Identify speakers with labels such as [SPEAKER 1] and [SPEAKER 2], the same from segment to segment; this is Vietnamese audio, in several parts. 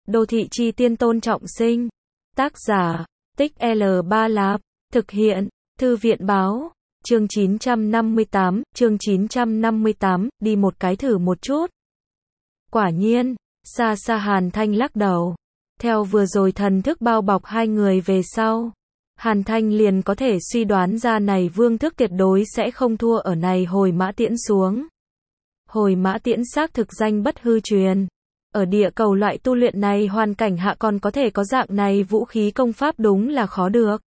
[SPEAKER 1] Đô thị chi tiên Tôn Trọng Sinh. Tác giả, Tích L3 Lạp. Thực hiện, Thư viện báo. Chương 958, đi một cái thử một chút. Quả nhiên, xa xa Hàn Thanh lắc đầu. Theo vừa rồi thần thức bao bọc hai người về sau, Hàn Thanh liền có thể suy đoán ra này vương thức tuyệt đối sẽ không thua ở này hồi mã tiễn xuống. Hồi mã tiễn xác thực danh bất hư truyền. Ở địa cầu loại tu luyện này hoàn cảnh hạ còn có thể có dạng này vũ khí công pháp đúng là khó được.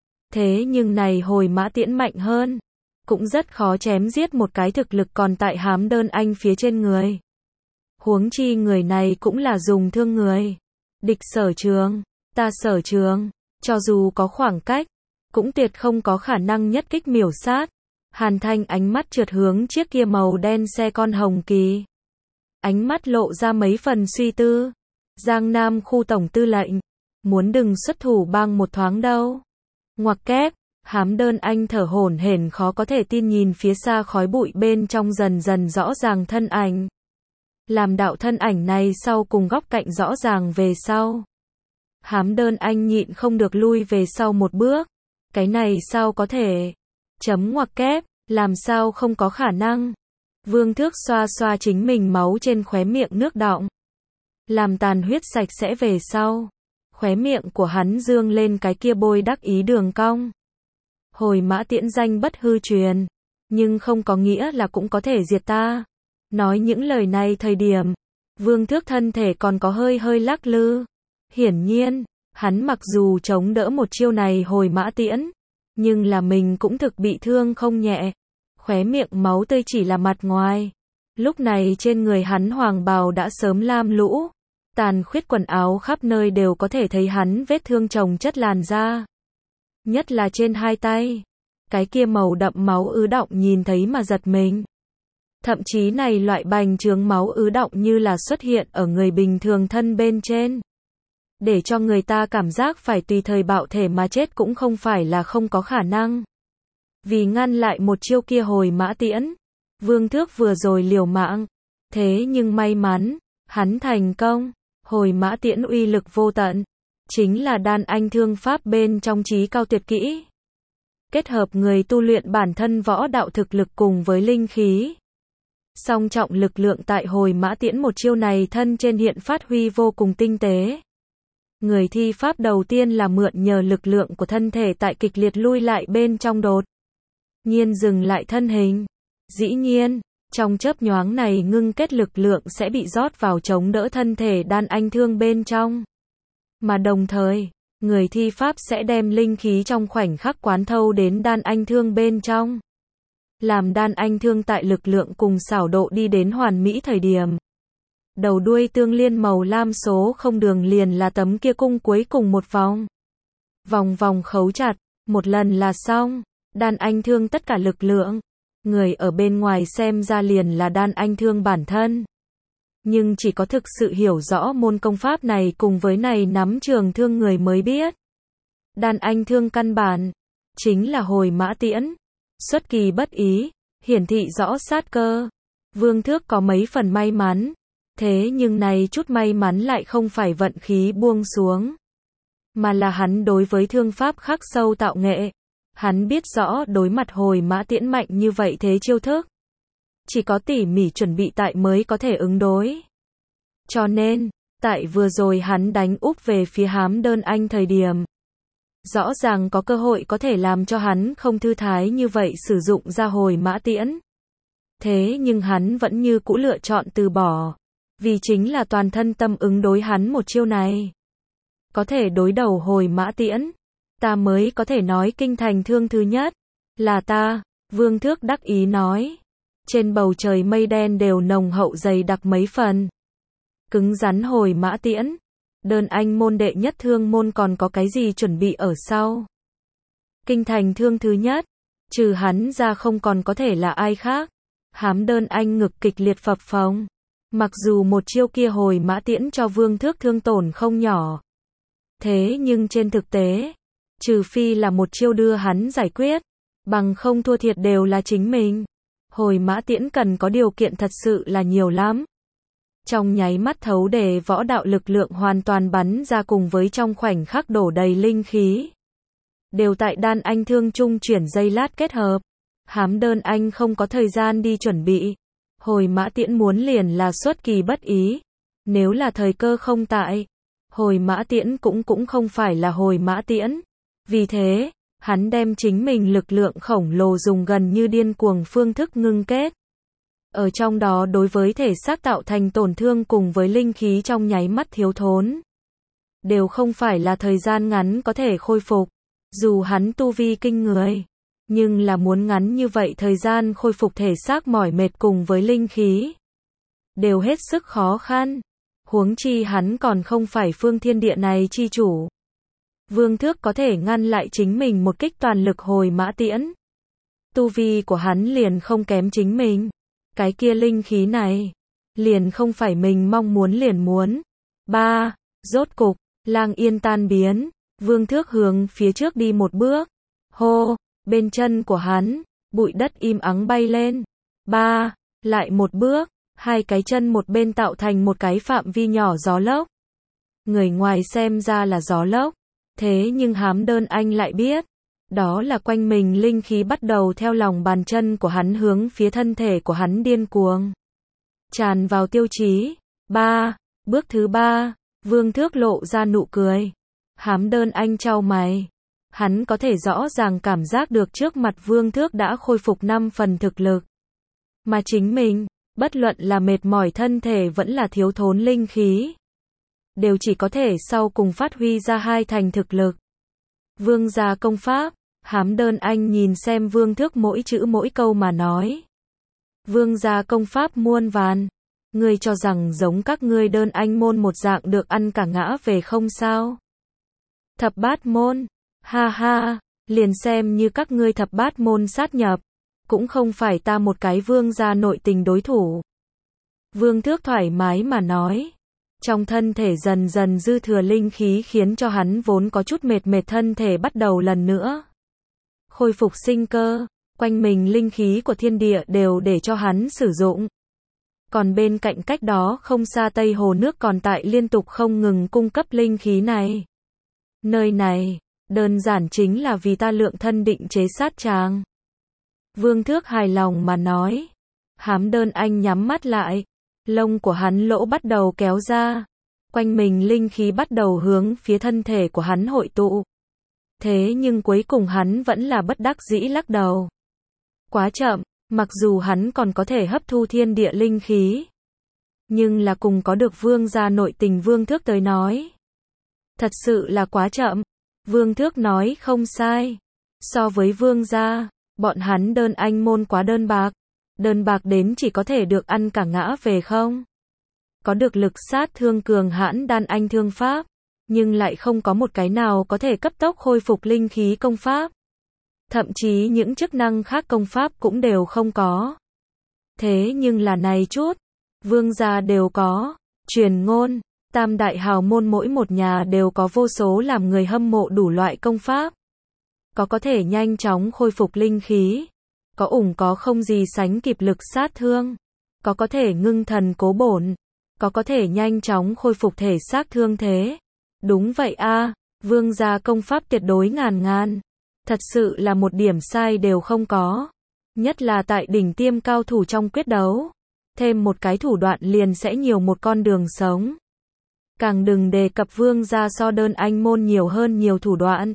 [SPEAKER 1] Thế nhưng này hồi mã tiễn mạnh hơn. Cũng rất khó chém giết một cái thực lực còn tại Hám Đơn Anh phía trên người. Huống chi người này cũng là dùng thương người. Địch sở trường, ta sở trường, cho dù có khoảng cách, cũng tuyệt không có khả năng nhất kích miểu sát. Hàn Thanh ánh mắt trượt hướng chiếc kia màu đen xe con hồng kỳ. Ánh mắt lộ ra mấy phần suy tư. Giang Nam khu tổng tư lệnh, muốn đừng xuất thủ bang một thoáng đâu. Ngoặc kép, Hám Đơn Anh thở hổn hển khó có thể tin nhìn phía xa khói bụi bên trong dần dần rõ ràng thân ảnh. Làm đạo thân ảnh này sau cùng góc cạnh rõ ràng về sau. Hám Đơn Anh nhịn không được lui về sau một bước. Cái này sao có thể? Chấm ngoặc kép, làm sao không có khả năng? Vương Thước xoa xoa chính mình máu trên khóe miệng nước đọng. Làm tàn huyết sạch sẽ về sau. Khóe miệng của hắn dương lên cái kia bôi đắc ý đường cong. Hồi mã tiễn danh bất hư truyền. Nhưng không có nghĩa là cũng có thể diệt ta. Nói những lời này thời điểm, Vương Thước thân thể còn có hơi lắc lư. Hiển nhiên, hắn mặc dù chống đỡ một chiêu này hồi mã tiễn, nhưng là mình cũng thực bị thương không nhẹ. Khóe miệng máu tươi chỉ là mặt ngoài. Lúc này trên người hắn hoàng bào đã sớm lam lũ. Tàn khuyết quần áo khắp nơi đều có thể thấy hắn vết thương chồng chất làn da. Nhất là trên hai tay. Cái kia màu đậm máu ứ đọng nhìn thấy mà giật mình. Thậm chí này loại bành trướng máu ứ đọng như là xuất hiện ở người bình thường thân bên trên. Để cho người ta cảm giác phải tùy thời bạo thể mà chết cũng không phải là không có khả năng. Vì ngăn lại một chiêu kia hồi mã tiễn, Vương Thước vừa rồi liều mạng. Thế nhưng may mắn, hắn thành công. Hồi mã tiễn uy lực vô tận. Chính là đan anh thương pháp bên trong trí cao tuyệt kỹ. Kết hợp người tu luyện bản thân võ đạo thực lực cùng với linh khí. Song trọng lực lượng tại hồi mã tiễn một chiêu này thân trên hiện phát huy vô cùng tinh tế. Người thi pháp đầu tiên là mượn nhờ lực lượng của thân thể tại kịch liệt lui lại bên trong đột nhiên dừng lại thân hình. Dĩ nhiên, trong chớp nhoáng này ngưng kết lực lượng sẽ bị rót vào chống đỡ thân thể đan anh thương bên trong. Mà đồng thời, người thi pháp sẽ đem linh khí trong khoảnh khắc quán thâu đến đan anh thương bên trong. Làm đan anh thương tại lực lượng cùng xảo độ đi đến hoàn mỹ thời điểm. Đầu đuôi tương liên màu lam số không đường liền là tấm kia cung cuối cùng một vòng. Vòng vòng khấu chặt, một lần là xong. Đan anh thương tất cả lực lượng. Người ở bên ngoài xem ra liền là đan anh thương bản thân. Nhưng chỉ có thực sự hiểu rõ môn công pháp này cùng với này nắm trường thương người mới biết. Đan anh thương căn bản, chính là hồi mã tiễn. Xuất kỳ bất ý, hiển thị rõ sát cơ. Vương Thước có mấy phần may mắn. Thế nhưng này chút may mắn lại không phải vận khí buông xuống. Mà là hắn đối với thương pháp khắc sâu tạo nghệ. Hắn biết rõ đối mặt hồi mã tiễn mạnh như vậy thế chiêu thức. Chỉ có tỉ mỉ chuẩn bị tại mới có thể ứng đối. Cho nên, tại vừa rồi hắn đánh úp về phía Hám Đơn Anh thời điểm. Rõ ràng có cơ hội có thể làm cho hắn không thư thái như vậy sử dụng ra hồi mã tiễn. Thế nhưng hắn vẫn như cũ lựa chọn từ bỏ. Vì chính là toàn thân tâm ứng đối hắn một chiêu này. Có thể đối đầu hồi mã tiễn. Ta mới có thể nói kinh thành thương thứ nhất. Là ta, Vương Thước đắc ý nói. Trên bầu trời mây đen đều nồng hậu dày đặc mấy phần. Cứng rắn hồi mã tiễn. Đơn anh môn đệ nhất thương môn còn có cái gì chuẩn bị ở sau. Kinh thành thương thứ nhất. Trừ hắn ra không còn có thể là ai khác. Hám Đơn Anh ngực kịch liệt phập phồng. Mặc dù một chiêu kia hồi mã tiễn cho Vương Thước thương tổn không nhỏ. Thế nhưng trên thực tế, trừ phi là một chiêu đưa hắn giải quyết, bằng không thua thiệt đều là chính mình. Hồi mã tiễn cần có điều kiện thật sự là nhiều lắm. Trong nháy mắt thấu đề võ đạo lực lượng hoàn toàn bắn ra cùng với trong khoảnh khắc đổ đầy linh khí. Đều tại đan anh thương trung chuyển giây lát kết hợp. Hám Đơn Anh không có thời gian đi chuẩn bị. Hồi mã tiễn muốn liền là xuất kỳ bất ý. Nếu là thời cơ không tại, hồi mã tiễn cũng không phải là hồi mã tiễn. Vì thế, hắn đem chính mình lực lượng khổng lồ dùng gần như điên cuồng phương thức ngưng kết. Ở trong đó đối với thể xác tạo thành tổn thương cùng với linh khí trong nháy mắt thiếu thốn. Đều không phải là thời gian ngắn có thể khôi phục. Dù hắn tu vi kinh người, nhưng là muốn ngắn như vậy thời gian khôi phục thể xác mỏi mệt cùng với linh khí. Đều hết sức khó khăn. Huống chi hắn còn không phải phương thiên địa này chi chủ. Vương Thước có thể ngăn lại chính mình một kích toàn lực hồi mã tiễn. Tu vi của hắn liền không kém chính mình. Cái kia linh khí này, liền không phải mình mong muốn liền muốn. Rốt cục, Lang Yên tan biến, Vương Thước hướng phía trước đi một bước. Hô, bên chân của hắn, bụi đất im ắng bay lên. Lại một bước, hai cái chân một bên tạo thành một cái phạm vi nhỏ gió lốc. Người ngoài xem ra là gió lốc, thế nhưng Hám Đơn Anh lại biết, đó là quanh mình linh khí bắt đầu theo lòng bàn chân của hắn hướng phía thân thể của hắn điên cuồng tràn vào tiêu chí. Bước thứ 3, Vương Thước lộ ra nụ cười. Hám Đơn Anh chau mày. Hắn có thể rõ ràng cảm giác được trước mặt Vương Thước đã khôi phục 5 phần thực lực. Mà chính mình, bất luận là mệt mỏi thân thể vẫn là thiếu thốn linh khí, đều chỉ có thể sau cùng phát huy ra 2 thành thực lực. Vương gia công pháp, Hám Đơn Anh nhìn xem Vương Thước mỗi chữ mỗi câu mà nói. Vương gia công pháp muôn vàn, ngươi cho rằng giống các ngươi Đơn Anh môn một dạng được ăn cả ngã về không sao? Thập bát môn, ha ha, liền xem như các ngươi thập bát môn sát nhập, cũng không phải ta một cái vương gia nội tình đối thủ. Vương Thước thoải mái mà nói. Trong thân thể dần dần dư thừa linh khí khiến cho hắn vốn có chút mệt thân thể bắt đầu lần nữa khôi phục sinh cơ, quanh mình linh khí của thiên địa đều để cho hắn sử dụng. Còn bên cạnh cách đó không xa Tây Hồ nước còn tại liên tục không ngừng cung cấp linh khí này. Nơi này, đơn giản chính là vì ta lượng thân định chế sát tràng. Vương Thước hài lòng mà nói. Hám Đơn Anh nhắm mắt lại, lông của hắn lỗ bắt đầu kéo ra, quanh mình linh khí bắt đầu hướng phía thân thể của hắn hội tụ. Thế nhưng cuối cùng hắn vẫn là bất đắc dĩ lắc đầu. Quá chậm, mặc dù hắn còn có thể hấp thu thiên địa linh khí, nhưng là cùng có được vương gia nội tình Vương Thước tới nói. Thật sự là quá chậm. Vương Thước nói không sai. So với vương gia, bọn hắn Đơn Anh môn quá đơn bạc. Đơn bạc đến chỉ có thể được ăn cả ngã về không. Có được lực sát thương cường hãn đan anh thương pháp, nhưng lại không có một cái nào có thể cấp tốc khôi phục linh khí công pháp. Thậm chí những chức năng khác công pháp cũng đều không có. Thế nhưng là này chút, vương gia đều có. Truyền ngôn, tam đại hào môn mỗi một nhà đều có vô số làm người hâm mộ đủ loại công pháp. Có thể nhanh chóng khôi phục linh khí. Có không gì sánh kịp lực sát thương. Có thể ngưng thần cố bổn. Có thể nhanh chóng khôi phục thể xác thương thế. Đúng vậy a, vương gia công pháp tuyệt đối ngàn. Thật sự là một điểm sai đều không có. Nhất là tại đỉnh tiêm cao thủ trong quyết đấu. Thêm một cái thủ đoạn liền sẽ nhiều một con đường sống. Càng đừng đề cập vương gia so Đơn Anh môn nhiều hơn nhiều thủ đoạn.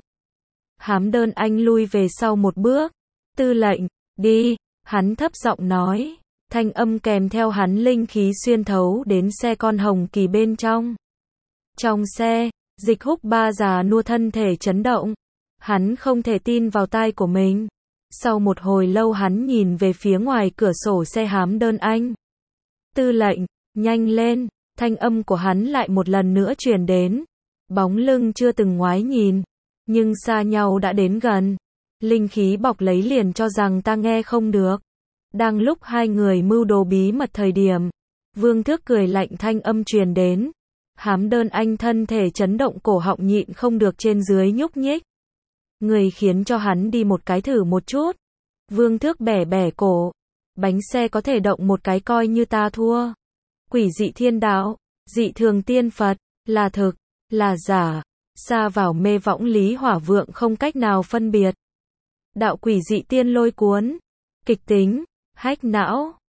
[SPEAKER 1] Hám Đơn Anh lui về sau một bước. Tư lệnh, đi, hắn thấp giọng nói. Thanh âm kèm theo hắn linh khí xuyên thấu đến xe con hồng kỳ bên trong. Trong xe, Dịch Húc ba già nua thân thể chấn động. Hắn không thể tin vào tai của mình. Sau một hồi lâu hắn nhìn về phía ngoài cửa sổ xe Hám Đơn Anh. Tư lệnh, nhanh lên, thanh âm của hắn lại một lần nữa truyền đến. Bóng lưng chưa từng ngoái nhìn, nhưng xa nhau đã đến gần. Linh khí bọc lấy liền cho rằng ta nghe không được. Đang lúc hai người mưu đồ bí mật thời điểm, Vương Thước cười lạnh thanh âm truyền đến. Hám Đơn Anh thân thể chấn động cổ họng nhịn không được trên dưới nhúc nhích. Người khiến cho hắn đi một cái thử một chút. Vương Thước bẻ cổ. Bánh xe có thể động một cái coi như ta thua. Quỷ dị thiên đạo, dị thường tiên Phật, là thực, là giả, sa vào mê võng lý hỏa vượng không cách nào phân biệt. Đạo quỷ dị tiên lôi cuốn, kịch tính, hách não.